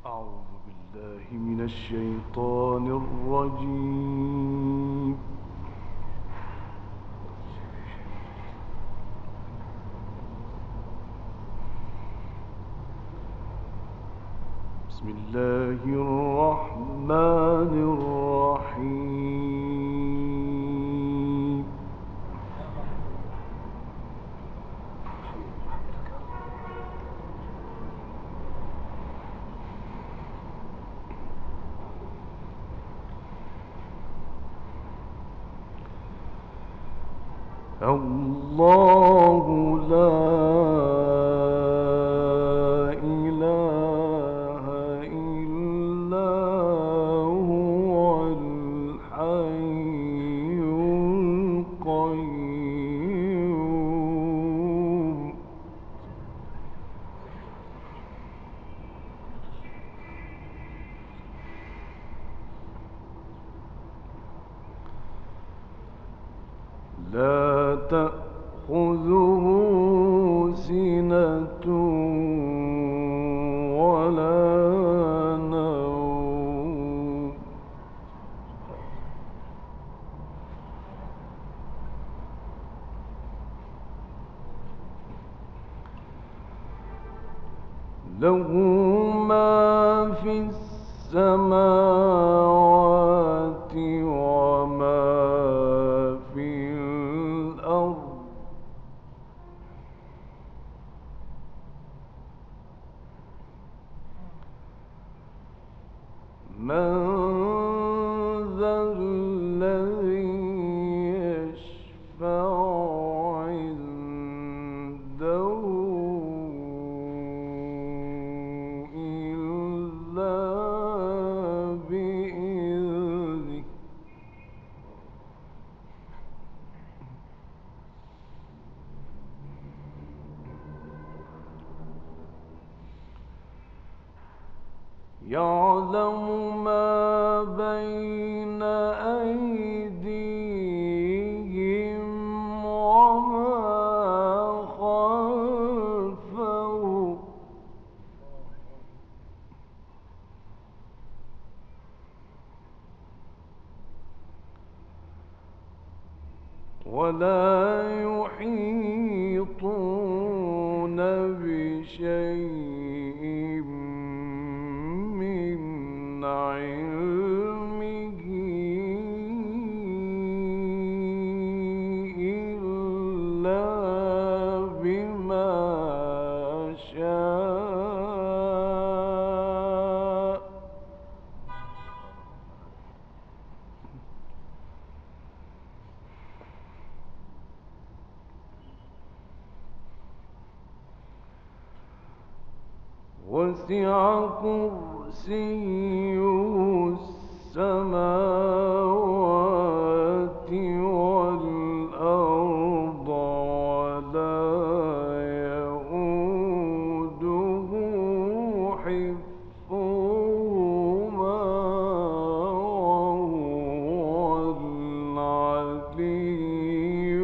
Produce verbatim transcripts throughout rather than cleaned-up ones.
أعوذ بالله من الشيطان الرجيم. بسم الله الرحمن الرحيم. الله لا إله إلا هو الحي القيوم. لا تأخذه سنة ولا نوم. له ما في السماوات وما في الأرض. من ذا الذي يشفع عنده إلا بإذنه. يعلم ما بين أيديهم وما خلفهم ولا يحيطون بشيء من علمه إلا بما شاء. وسع كرسيه السماوات والأرض ولا يئوده حفظهما وهو العلي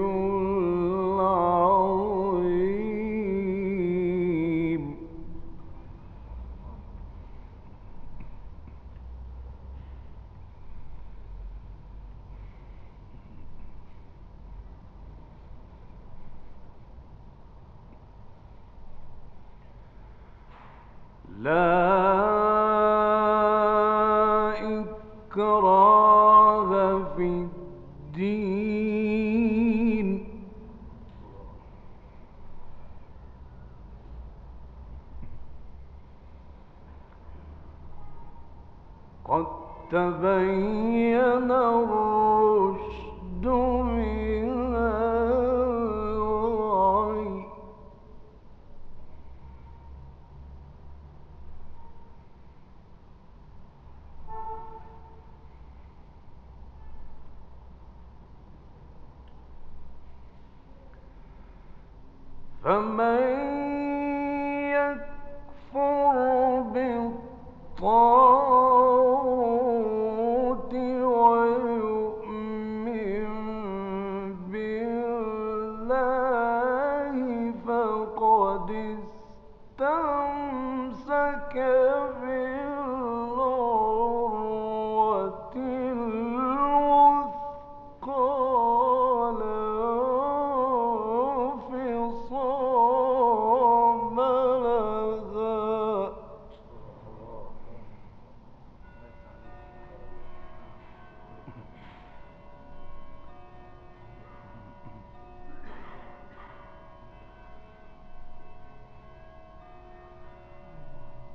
العظيم. لا إكراه في الدين. قد تبين الرشد من الغي. فمن يكفر بالطاغوت ويؤمن بالله فقد استمسك بالعروة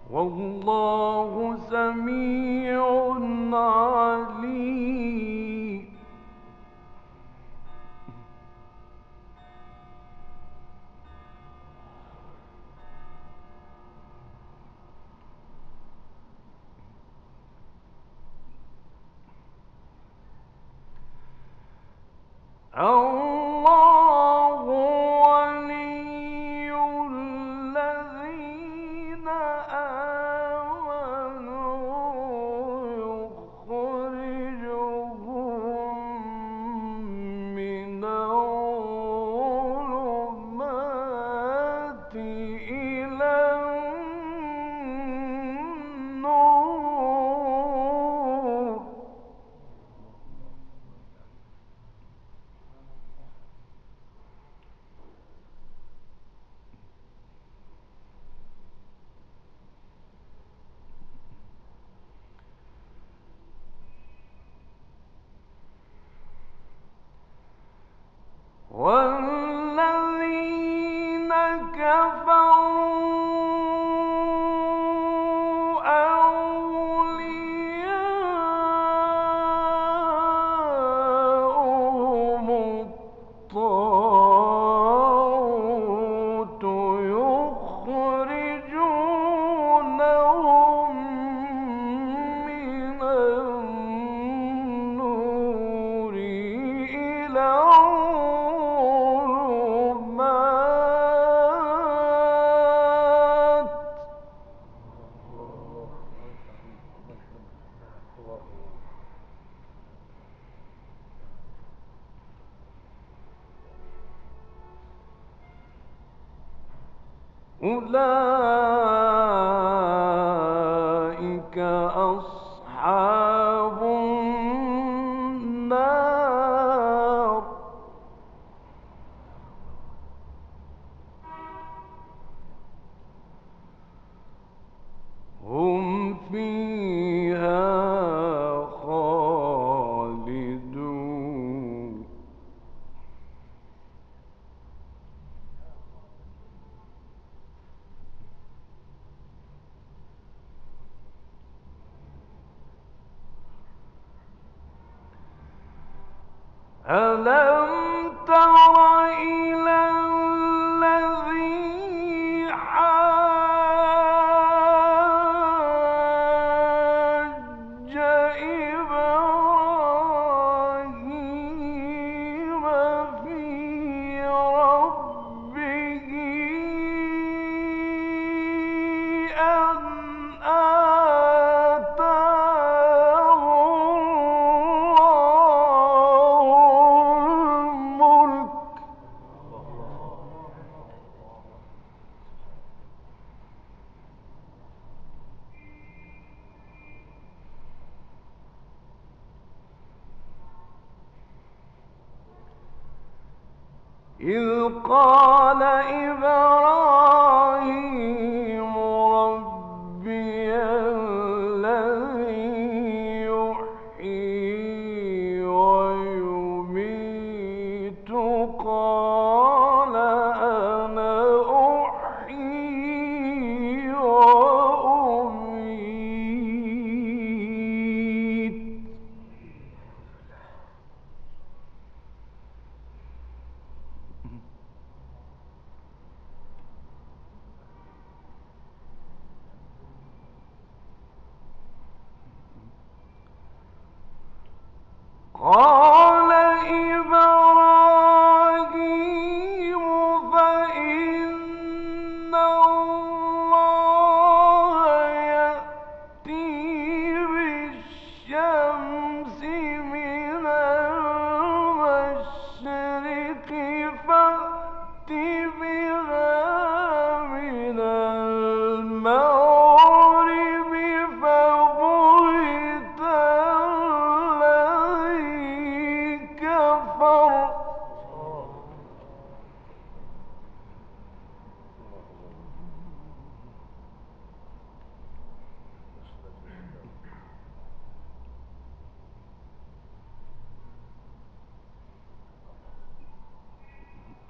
والله سميع عليم. الله ولي الذين آمنوا يخرجهم من الظلمات إلى النور. والذين كفروا أولياؤهم الطاغوت يخرجونهم من النور إلى الظلمات. أولئك أصحاب النار، هم فيها خالدون. ألم تر إلى الذي حاج إبراهيم في ربه أن آتاه الملك إذ قال إبراهيم ربي الذي يحيي ويميت قال أنا أحيي وأميت قال إبراهيم فإن الله يأتي بالشمس من المشرق فأت بها من المغرب فبهت الذي كفر.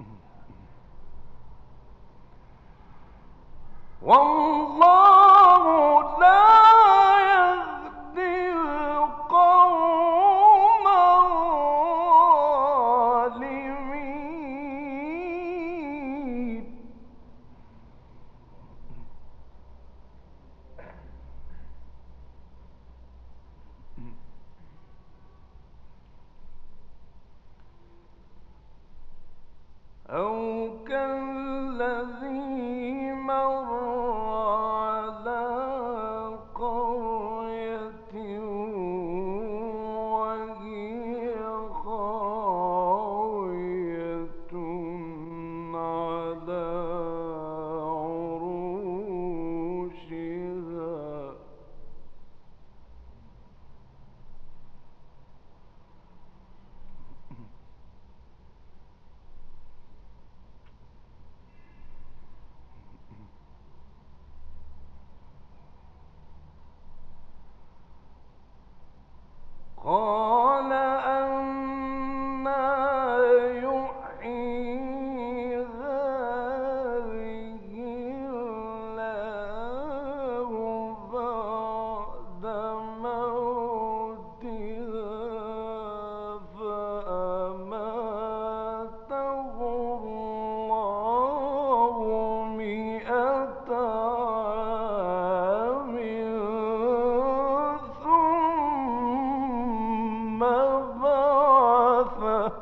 والله أو كالذي مر على قرية وهي خاوية على عروشها قال أنى يحيي هذه الله بعد موتها فأماته الله مئة عام ثم بعثه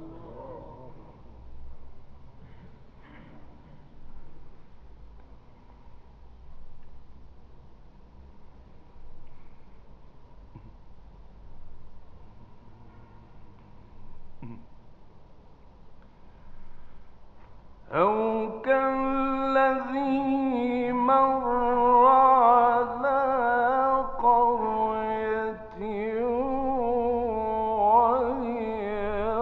أو كالذي مر على قرية وهي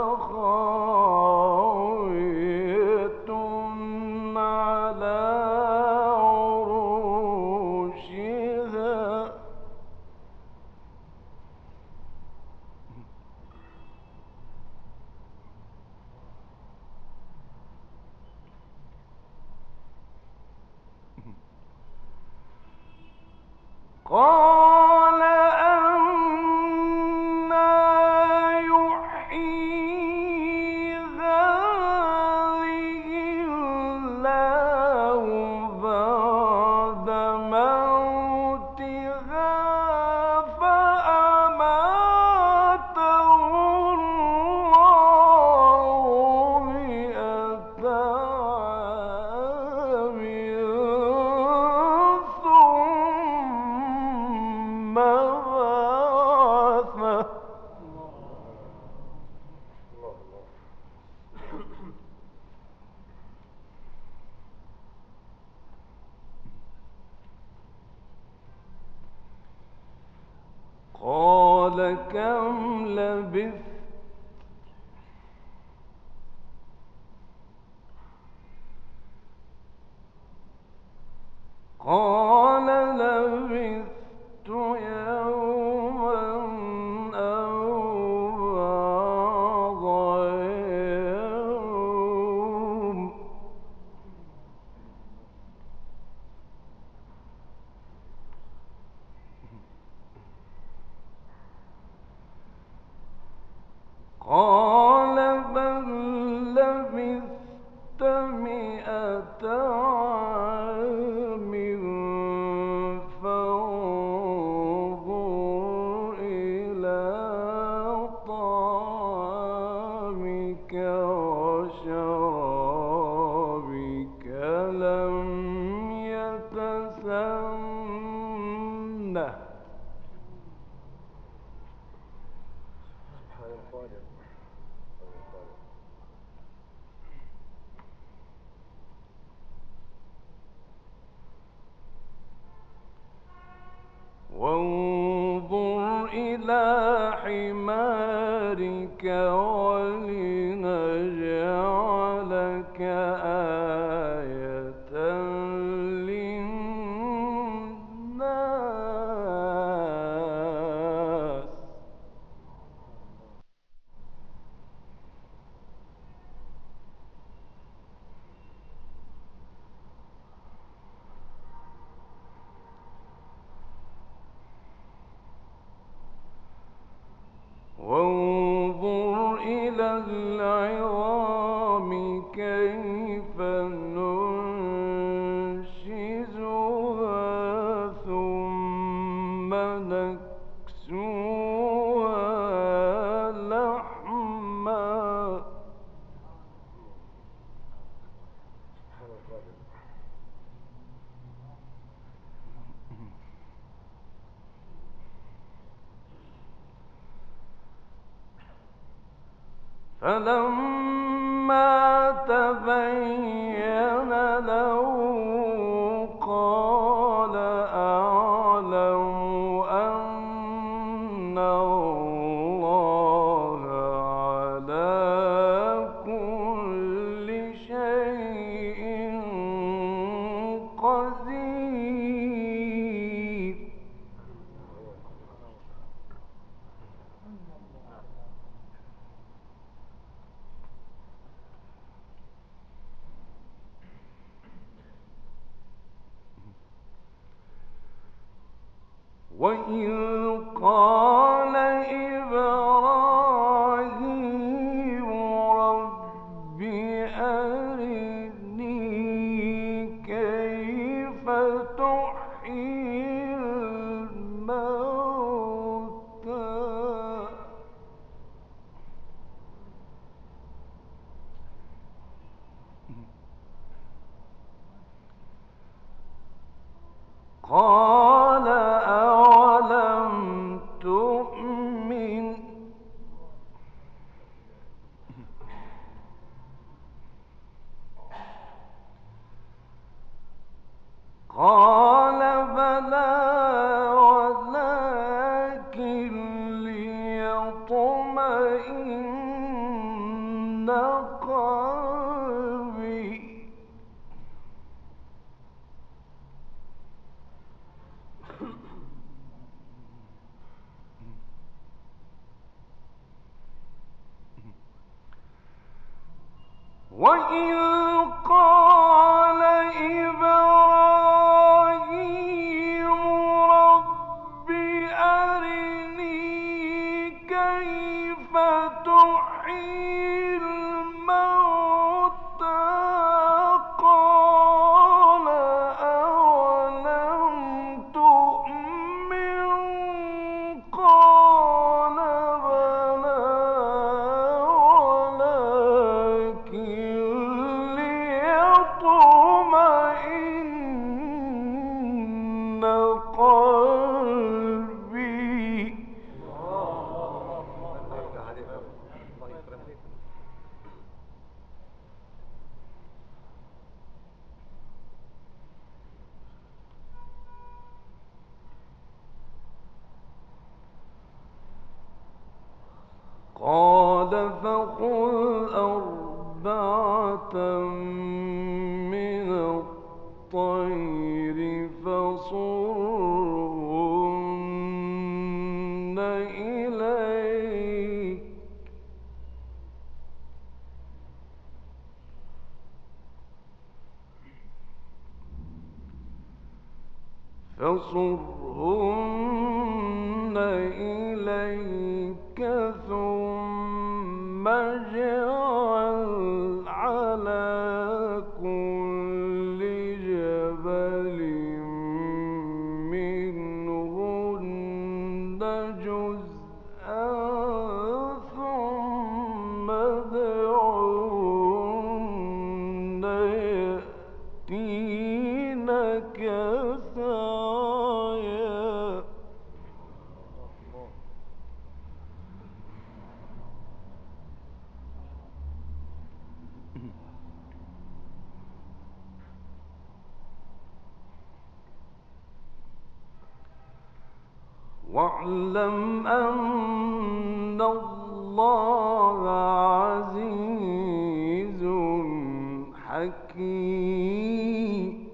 خاوية على عروشها قال أنى يحيي هذه الله بعد موتها فأماته الله مئة عام ثم بعثه قال كم لبثت قال لبثت يوما أو بعض يوم قال بل لبثت مئة عام فانظر إلى طعامك وشرابك لم يتسنه وانظر إلى حمارك ولنجعلك آية للناس فلما تبين له قال أعلم أن الله على كل شيء قدير. وإذ قال إبراهيم رب أرني كيف تحيي الموتى قال أولم تؤمن قال بلى ولكن ليطمئن قلبي. وإذ قال إبراهيم رب أرني كيف تحيي الموتى قال أولم تؤمن قال بلى ليطمئن قلبي. قال فخذ أربعة من الطير فصرهن إليك فصرهن إليك ثم اجعل على كل جبل منهن جزءا ثم ادعهن يأتينك سعيا. واعلم أن الله عزيز حكيم.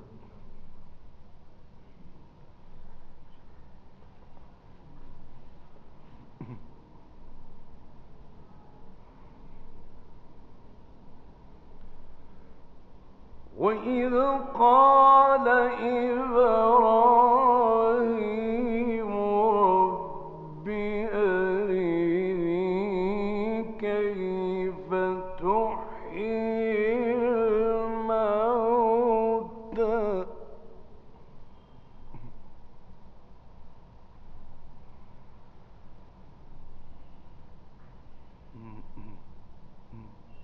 وإذ قال إبراهيم رب أرني كيف تحيي الموتى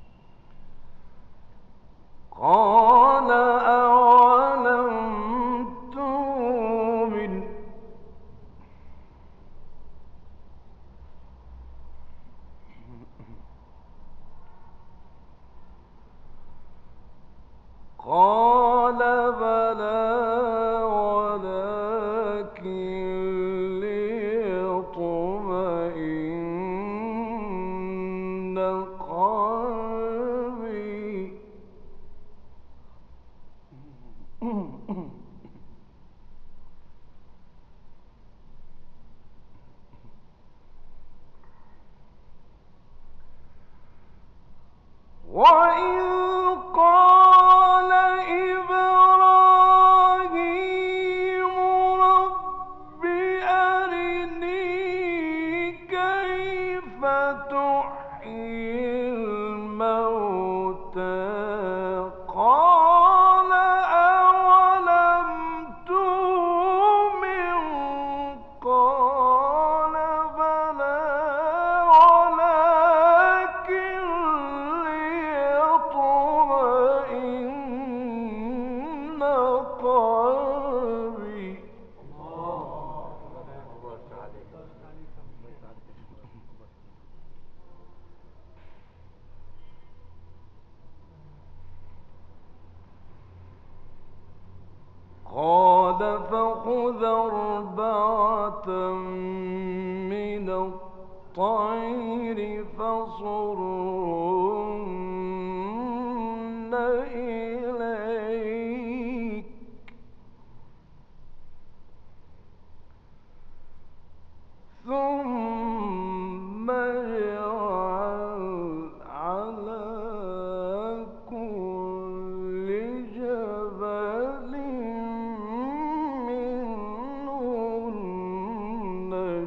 قال أولم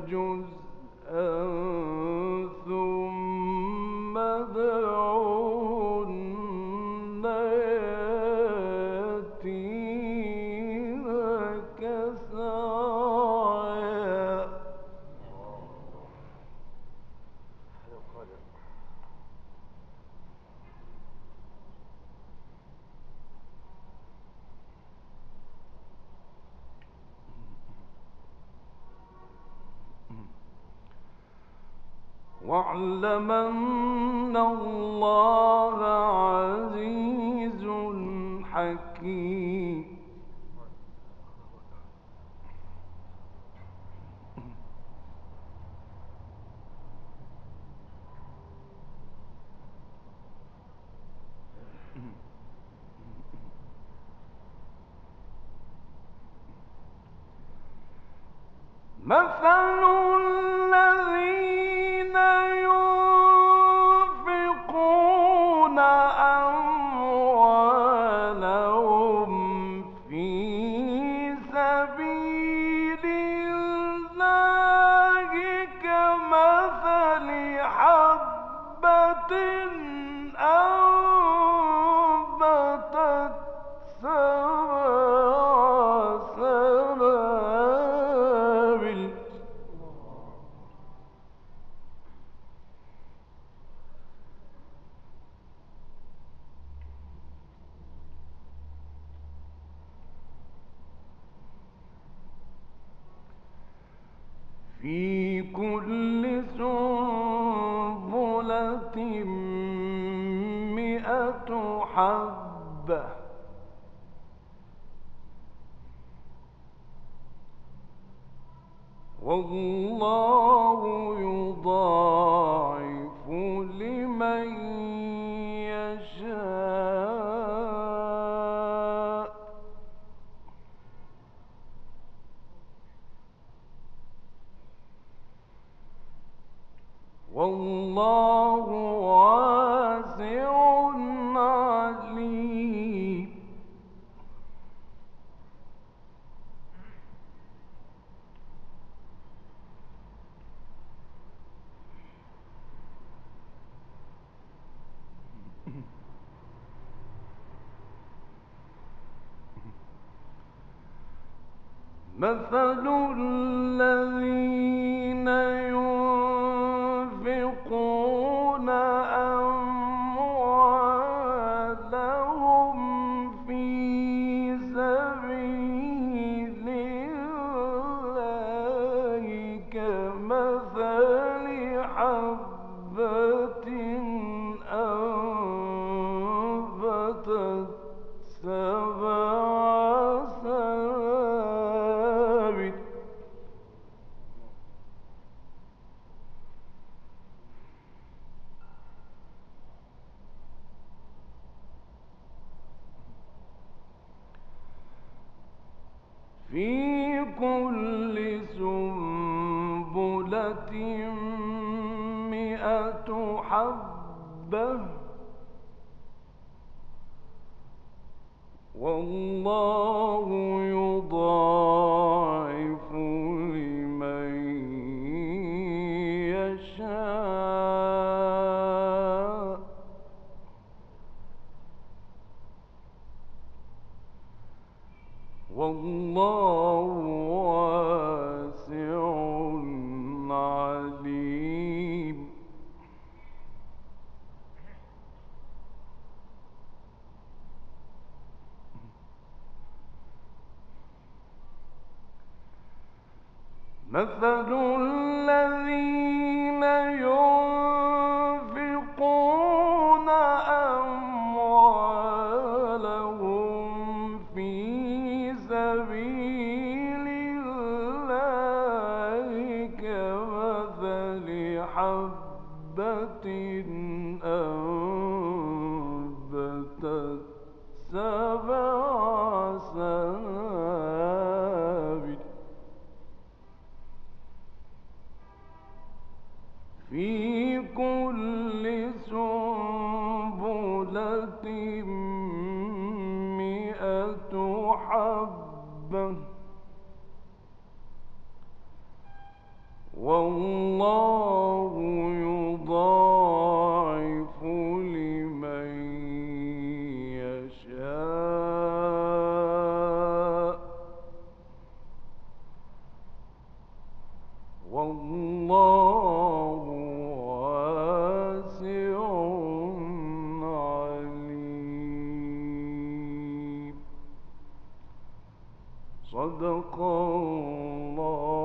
جزءا ثم ادعهن يأتينك سعيا. واعلم أن الله عزيز حكيم. مثل الذين ينفقون أموالهم في سبيل الله كمثل حبة أنبتت سبع سنابل في كل سنبلة مئة حبة والله يضاعف لمن يشاء والله واسع عليم. مثل الذين ينفقون أموالهم في سبيل الله كمثل حبة أنبتت سبع سنابل في كل سنبلة مئة حبة والله يضاعف لمن يشاء والله واسع عليم. مثل الذين ينفقون أموالهم في سبيل الله كمثل حبة أنبتت سبع سنابل والله يضاعف لمن يشاء والله واسع عليم. صدق الله